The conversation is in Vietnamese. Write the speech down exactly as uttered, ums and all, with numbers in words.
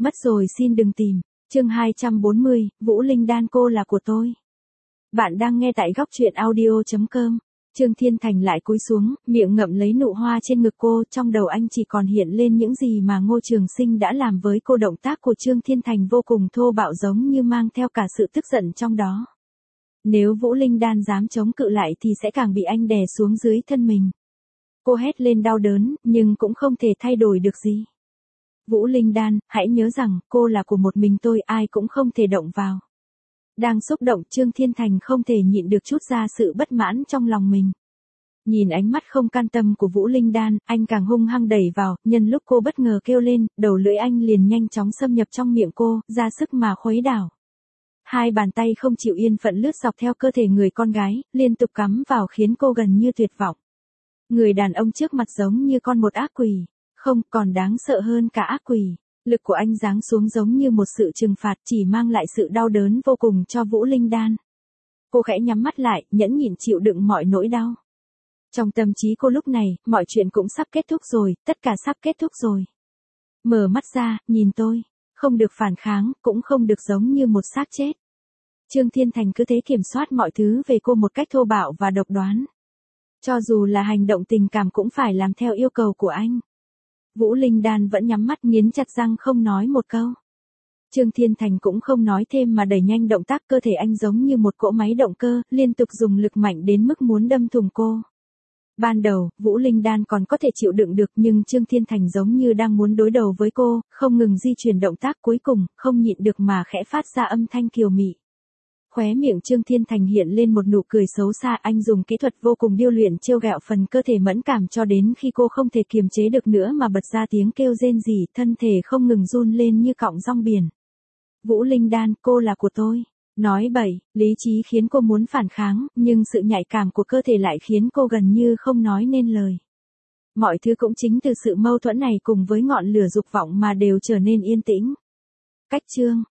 Mất rồi xin đừng tìm. Chương hai trăm bốn mươi, Vũ Linh Đan cô là của tôi. Bạn đang nghe tại góc truyện audio chấm com. Trương Thiên Thành lại cúi xuống, miệng ngậm lấy nụ hoa trên ngực cô, trong đầu anh chỉ còn hiện lên những gì mà Ngô Trường Sinh đã làm với cô. Động tác của Trương Thiên Thành vô cùng thô bạo, giống như mang theo cả sự tức giận trong đó. Nếu Vũ Linh Đan dám chống cự lại thì sẽ càng bị anh đè xuống dưới thân mình. Cô hét lên đau đớn, nhưng cũng không thể thay đổi được gì. Vũ Linh Đan, hãy nhớ rằng, cô là của một mình tôi, ai cũng không thể động vào. Đang xúc động, Trương Thiên Thành không thể nhịn được chút ra sự bất mãn trong lòng mình. Nhìn ánh mắt không can tâm của Vũ Linh Đan, anh càng hung hăng đẩy vào, nhân lúc cô bất ngờ kêu lên, đầu lưỡi anh liền nhanh chóng xâm nhập trong miệng cô, ra sức mà khuấy đảo. Hai bàn tay không chịu yên phận lướt dọc theo cơ thể người con gái, liên tục cắm vào khiến cô gần như tuyệt vọng. Người đàn ông trước mặt giống như con một ác quỷ, không còn đáng sợ hơn cả ác quỷ. Lực của anh giáng xuống giống như một sự trừng phạt, chỉ mang lại sự đau đớn vô cùng cho Vũ Linh Đan. Cô khẽ nhắm mắt lại, nhẫn nhịn chịu đựng mọi nỗi đau. Trong tâm trí cô lúc này, mọi chuyện cũng sắp kết thúc rồi, tất cả sắp kết thúc rồi. Mở mắt ra, nhìn tôi, không được phản kháng, cũng không được giống như một xác chết. Trương Thiên Thành cứ thế kiểm soát mọi thứ về cô một cách thô bạo và độc đoán. Cho dù là hành động tình cảm cũng phải làm theo yêu cầu của anh. Vũ Linh Đan vẫn nhắm mắt nghiến chặt răng không nói một câu. Trương Thiên Thành cũng không nói thêm mà đẩy nhanh động tác, cơ thể anh giống như một cỗ máy động cơ, liên tục dùng lực mạnh đến mức muốn đâm thủng cô. Ban đầu, Vũ Linh Đan còn có thể chịu đựng được, nhưng Trương Thiên Thành giống như đang muốn đối đầu với cô, không ngừng di chuyển động tác, cuối cùng, không nhịn được mà khẽ phát ra âm thanh kiều mị. Khóe miệng Trương Thiên Thành hiện lên một nụ cười xấu xa, anh dùng kỹ thuật vô cùng điêu luyện trêu ghẹo phần cơ thể mẫn cảm cho đến khi cô không thể kiềm chế được nữa mà bật ra tiếng kêu rên rỉ, thân thể không ngừng run lên như cọng rong biển. Vũ Linh Đan, cô là của tôi. Nói bậy, lý trí khiến cô muốn phản kháng, nhưng sự nhạy cảm của cơ thể lại khiến cô gần như không nói nên lời. Mọi thứ cũng chính từ sự mâu thuẫn này cùng với ngọn lửa dục vọng mà đều trở nên yên tĩnh. Cách chương